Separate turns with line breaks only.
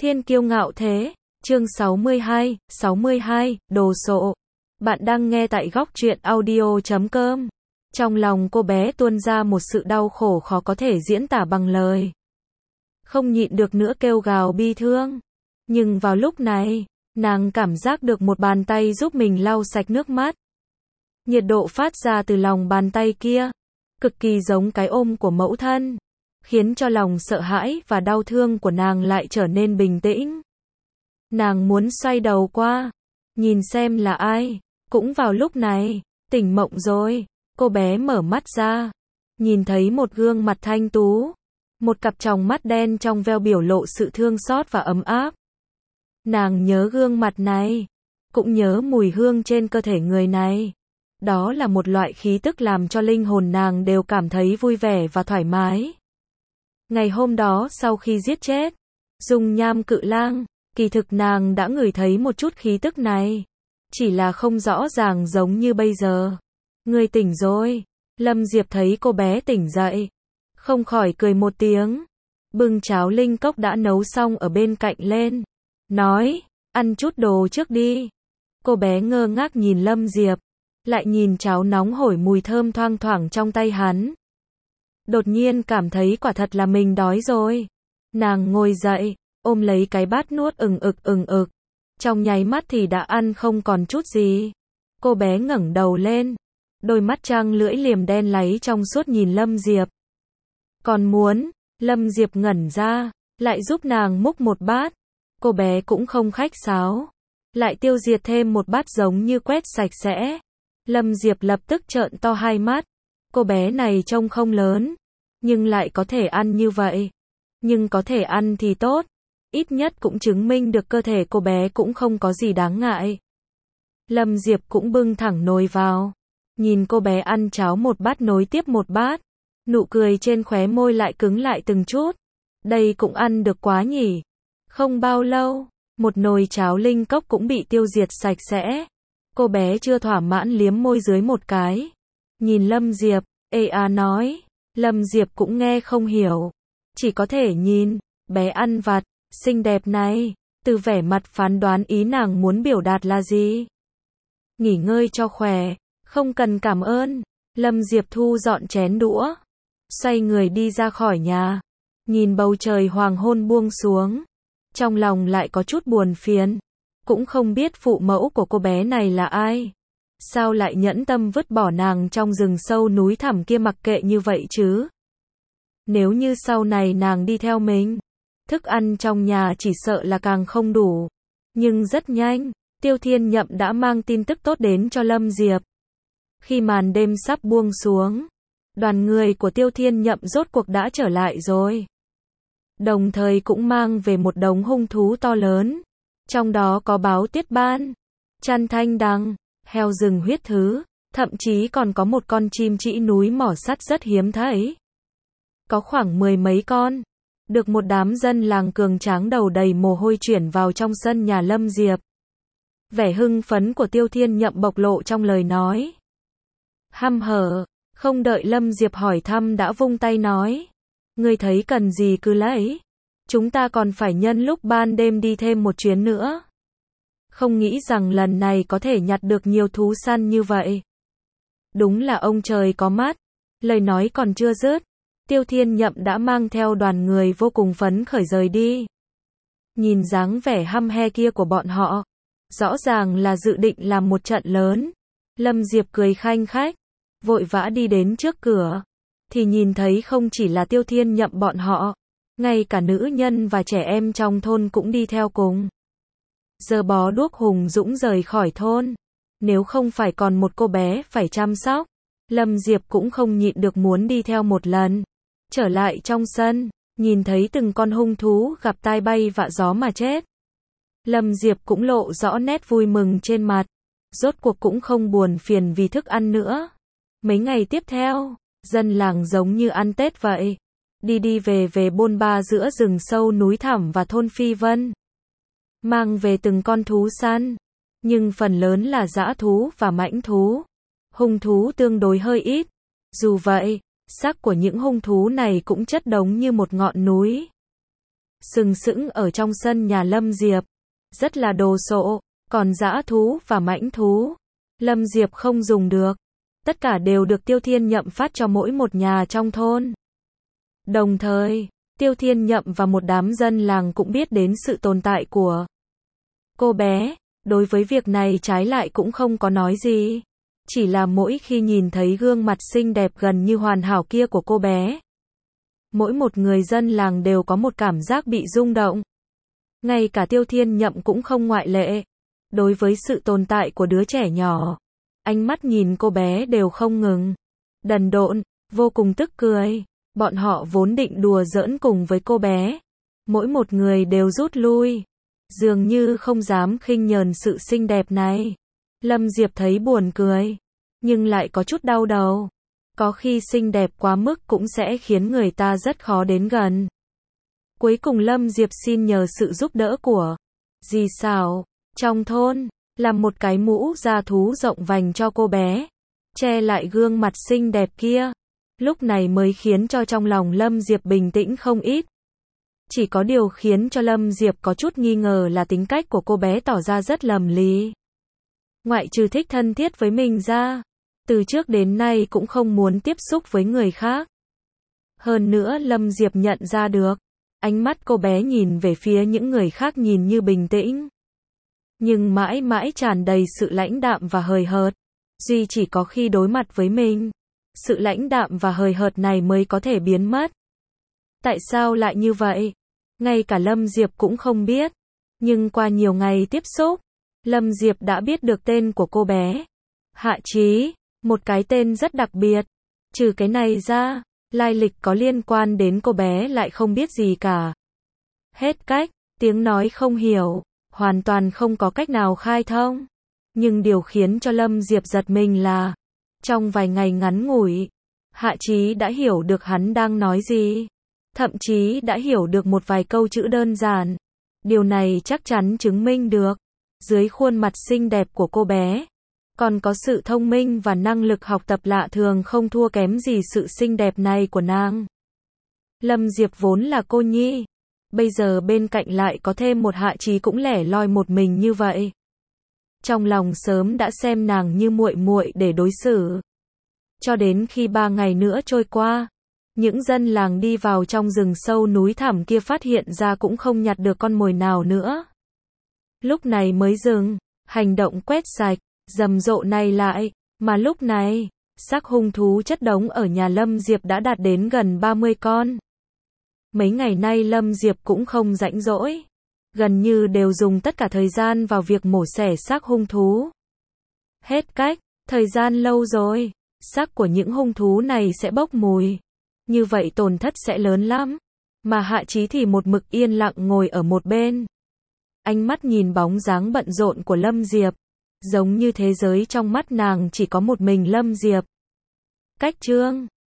Thiên kiêu ngạo thế, chương 62, đồ sộ. Bạn đang nghe tại góc truyện audio.com. Trong lòng cô bé tuôn ra một sự đau khổ khó có thể diễn tả bằng lời. Không nhịn được nữa kêu gào bi thương. Nhưng vào lúc này, nàng cảm giác được một bàn tay giúp mình lau sạch nước mắt. Nhiệt độ phát ra từ lòng bàn tay kia, cực kỳ giống cái ôm của mẫu thân, khiến cho lòng sợ hãi và đau thương của nàng lại trở nên bình tĩnh. Nàng muốn xoay đầu qua, nhìn xem là ai. Cũng vào lúc này, tỉnh mộng rồi, cô bé mở mắt ra, nhìn thấy một gương mặt thanh tú, một cặp tròng mắt đen trong veo biểu lộ sự thương xót và ấm áp. Nàng nhớ gương mặt này, cũng nhớ mùi hương trên cơ thể người này. Đó là một loại khí tức làm cho linh hồn nàng đều cảm thấy vui vẻ và thoải mái. Ngày hôm đó sau khi giết chết Dung Nham Cự Lang, kỳ thực nàng đã ngửi thấy một chút khí tức này, chỉ là không rõ ràng giống như bây giờ. Ngươi tỉnh rồi. Lâm Diệp thấy cô bé tỉnh dậy, không khỏi cười một tiếng, bưng cháo linh cốc đã nấu xong ở bên cạnh lên, nói, ăn chút đồ trước đi. Cô bé ngơ ngác nhìn Lâm Diệp, lại nhìn cháo nóng hổi mùi thơm thoang thoảng trong tay hắn. Đột nhiên cảm thấy quả thật là mình đói rồi. Nàng ngồi dậy, ôm lấy cái bát nuốt ừng ực. Trong nháy mắt thì đã ăn không còn chút gì. Cô bé ngẩng đầu lên, đôi mắt trăng lưỡi liềm đen láy trong suốt nhìn Lâm Diệp. Còn muốn, Lâm Diệp ngẩn ra, lại giúp nàng múc một bát. Cô bé cũng không khách sáo, lại tiêu diệt thêm một bát giống như quét sạch sẽ. Lâm Diệp lập tức trợn to hai mắt. Cô bé này trông không lớn, nhưng lại có thể ăn như vậy. Nhưng có thể ăn thì tốt, ít nhất cũng chứng minh được cơ thể cô bé cũng không có gì đáng ngại. Lâm Diệp cũng bưng thẳng nồi vào, nhìn cô bé ăn cháo một bát nối tiếp một bát, nụ cười trên khóe môi lại cứng lại từng chút. Đây cũng ăn được quá nhỉ. Không bao lâu, một nồi cháo linh cốc cũng bị tiêu diệt sạch sẽ. Cô bé chưa thỏa mãn liếm môi dưới một cái, nhìn Lâm Diệp, nói. Lâm Diệp cũng nghe không hiểu, chỉ có thể nhìn, bé ăn vặt, xinh đẹp này, từ vẻ mặt phán đoán ý nàng muốn biểu đạt là gì. Nghỉ ngơi cho khỏe, không cần cảm ơn. Lâm Diệp thu dọn chén đũa, xoay người đi ra khỏi nhà, nhìn bầu trời hoàng hôn buông xuống, trong lòng lại có chút buồn phiền, cũng không biết phụ mẫu của cô bé này là ai. Sao lại nhẫn tâm vứt bỏ nàng trong rừng sâu núi thẳm kia mặc kệ như vậy chứ? Nếu như sau này nàng đi theo mình, thức ăn trong nhà chỉ sợ là càng không đủ. Nhưng rất nhanh, Tiêu Thiên Nhậm đã mang tin tức tốt đến cho Lâm Diệp. Khi màn đêm sắp buông xuống, đoàn người của Tiêu Thiên Nhậm rốt cuộc đã trở lại rồi. Đồng thời cũng mang về một đống hung thú to lớn. Trong đó có báo tiết ban, chăn thanh đằng, heo rừng huyết thứ, thậm chí còn có một con chim trĩ núi mỏ sắt rất hiếm thấy. Có khoảng 10 mấy con, được một đám dân làng cường tráng đầu đầy mồ hôi chuyển vào trong sân nhà Lâm Diệp. Vẻ hưng phấn của Tiêu Thiên Nhậm bộc lộ trong lời nói. Hăm hở, không đợi Lâm Diệp hỏi thăm đã vung tay nói. Ngươi thấy cần gì cứ lấy. Chúng ta còn phải nhân lúc ban đêm đi thêm một chuyến nữa. Không nghĩ rằng lần này có thể nhặt được nhiều thú săn như vậy. Đúng là ông trời có mắt. Lời nói còn chưa dứt, Tiêu Thiên Nhậm đã mang theo đoàn người vô cùng phấn khởi rời đi. Nhìn dáng vẻ hăm he kia của bọn họ, rõ ràng là dự định làm một trận lớn. Lâm Diệp cười khanh khách, vội vã đi đến trước cửa, thì nhìn thấy không chỉ là Tiêu Thiên Nhậm bọn họ, ngay cả nữ nhân và trẻ em trong thôn cũng đi theo cùng. Giờ bó đuốc hùng dũng rời khỏi thôn, nếu không phải còn một cô bé phải chăm sóc, Lâm Diệp cũng không nhịn được muốn đi theo một lần. Trở lại trong sân, nhìn thấy từng con hung thú gặp tai bay vạ gió mà chết. Lâm Diệp cũng lộ rõ nét vui mừng trên mặt, rốt cuộc cũng không buồn phiền vì thức ăn nữa. Mấy ngày tiếp theo, dân làng giống như ăn Tết vậy, đi về bôn ba giữa rừng sâu núi thẳm và thôn Phi Vân. Mang về từng con thú săn, nhưng phần lớn là dã thú và mãnh thú. Hung thú tương đối hơi ít. Dù vậy, xác của những hung thú này cũng chất đống như một ngọn núi. sừng sững ở trong sân nhà Lâm Diệp. Rất là đồ sộ, còn dã thú và mãnh thú, Lâm Diệp không dùng được. Tất cả đều được Tiêu Thiên Nhậm phát cho mỗi một nhà trong thôn. Đồng thời, Tiêu Thiên Nhậm và một đám dân làng cũng biết đến sự tồn tại của cô bé. Đối với việc này trái lại cũng không có nói gì. Chỉ là mỗi khi nhìn thấy gương mặt xinh đẹp gần như hoàn hảo kia của cô bé, mỗi một người dân làng đều có một cảm giác bị rung động. Ngay cả Tiêu Thiên Nhậm cũng không ngoại lệ. Đối với sự tồn tại của đứa trẻ nhỏ, ánh mắt nhìn cô bé đều không ngừng đần độn, vô cùng tức cười. Bọn họ vốn định đùa giỡn cùng với cô bé, mỗi một người đều rút lui, dường như không dám khinh nhờn sự xinh đẹp này. Lâm Diệp thấy buồn cười, nhưng lại có chút đau đầu. Có khi xinh đẹp quá mức cũng sẽ khiến người ta rất khó đến gần. Cuối cùng Lâm Diệp xin nhờ sự giúp đỡ của dì Sảo trong thôn, làm một cái mũ da thú rộng vành cho cô bé, che lại gương mặt xinh đẹp kia. Lúc này mới khiến cho trong lòng Lâm Diệp bình tĩnh không ít. Chỉ có điều khiến cho Lâm Diệp có chút nghi ngờ là tính cách của cô bé tỏ ra rất lầm lý. Ngoại trừ thích thân thiết với mình ra, từ trước đến nay cũng không muốn tiếp xúc với người khác. Hơn nữa Lâm Diệp nhận ra được, ánh mắt cô bé nhìn về phía những người khác nhìn như bình tĩnh, nhưng mãi mãi tràn đầy sự lãnh đạm và hời hợt. Duy chỉ có khi đối mặt với mình, sự lãnh đạm và hời hợt này mới có thể biến mất. Tại sao lại như vậy? Ngay cả Lâm Diệp cũng không biết. Nhưng qua nhiều ngày tiếp xúc, Lâm Diệp đã biết được tên của cô bé. Hạ Chí, một cái tên rất đặc biệt. Trừ cái này ra, lai lịch có liên quan đến cô bé lại không biết gì cả. Hết cách, tiếng nói không hiểu, hoàn toàn không có cách nào khai thông. Nhưng điều khiến cho Lâm Diệp giật mình là, trong vài ngày ngắn ngủi, Hạ Chí đã hiểu được hắn đang nói gì. Thậm chí đã hiểu được một vài câu chữ đơn giản. Điều này chắc chắn chứng minh được, dưới khuôn mặt xinh đẹp của cô bé, còn có sự thông minh và năng lực học tập lạ thường không thua kém gì sự xinh đẹp này của nàng. Lâm Diệp vốn là cô nhi, bây giờ bên cạnh lại có thêm một Hạ Chí cũng lẻ loi một mình như vậy. Trong lòng sớm đã xem nàng như muội muội để đối xử. Cho đến khi 3 ngày nữa trôi qua, những dân làng đi vào trong rừng sâu núi thẳm kia phát hiện ra cũng không nhặt được con mồi nào nữa. Lúc này mới dừng hành động quét sạch rầm rộ này lại, mà lúc này, xác hung thú chất đống ở nhà Lâm Diệp đã đạt đến gần 30 con. Mấy ngày nay Lâm Diệp cũng không rảnh rỗi, gần như đều dùng tất cả thời gian vào việc mổ xẻ xác hung thú. Hết cách, thời gian lâu rồi, xác của những hung thú này sẽ bốc mùi. Như vậy tổn thất sẽ lớn lắm. Mà Hạ Chí thì một mực yên lặng ngồi ở một bên. Ánh mắt nhìn bóng dáng bận rộn của Lâm Diệp. Giống như thế giới trong mắt nàng chỉ có một mình Lâm Diệp. Cách chương